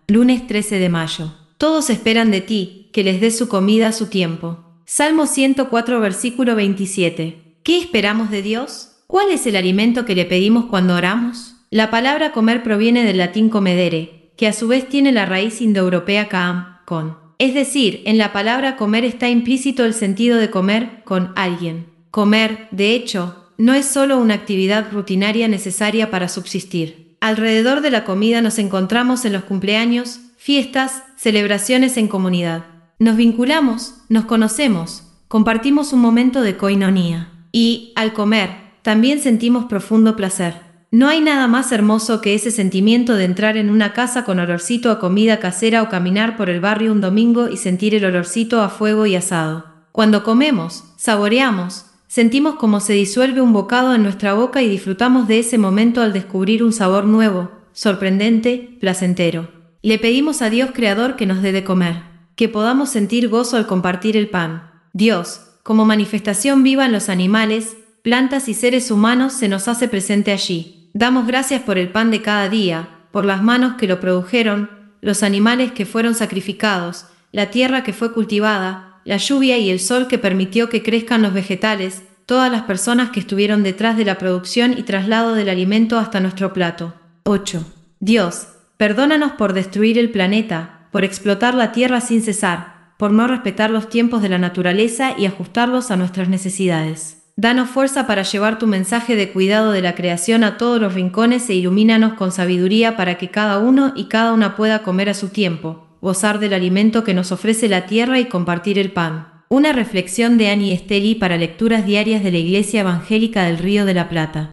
Lunes 13 de mayo. Todos esperan de ti, que les des su comida a su tiempo. Salmo 104, versículo 27. ¿Qué esperamos de Dios? ¿Cuál es el alimento que le pedimos cuando oramos? La palabra comer proviene del latín comedere, que a su vez tiene la raíz indoeuropea kaam, con. Es decir, en la palabra comer está implícito el sentido de comer con alguien. Comer, de hecho, no es solo una actividad rutinaria necesaria para subsistir. Alrededor de la comida nos encontramos en los cumpleaños, fiestas, celebraciones en comunidad. Nos vinculamos, nos conocemos, compartimos un momento de koinonía. Y, al comer, también sentimos profundo placer. No hay nada más hermoso que ese sentimiento de entrar en una casa con olorcito a comida casera o caminar por el barrio un domingo y sentir el olorcito a fuego y asado. Cuando comemos, saboreamos, sentimos como se disuelve un bocado en nuestra boca y disfrutamos de ese momento al descubrir un sabor nuevo, sorprendente, placentero. Le pedimos a Dios Creador que nos dé de comer, que podamos sentir gozo al compartir el pan. Dios, como manifestación viva en los animales, plantas y seres humanos, se nos hace presente allí. Damos gracias por el pan de cada día, por las manos que lo produjeron, los animales que fueron sacrificados, la tierra que fue cultivada, la lluvia y el sol que permitió que crezcan los vegetales, todas las personas que estuvieron detrás de la producción y traslado del alimento hasta nuestro plato. 8. Dios, perdónanos por destruir el planeta, por explotar la tierra sin cesar, por no respetar los tiempos de la naturaleza y ajustarlos a nuestras necesidades. Danos fuerza para llevar tu mensaje de cuidado de la creación a todos los rincones e ilumínanos con sabiduría para que cada uno y cada una pueda comer a su tiempo, gozar del alimento que nos ofrece la tierra y compartir el pan. Una reflexión de Annie Stelly para lecturas diarias de la Iglesia Evangélica del Río de la Plata.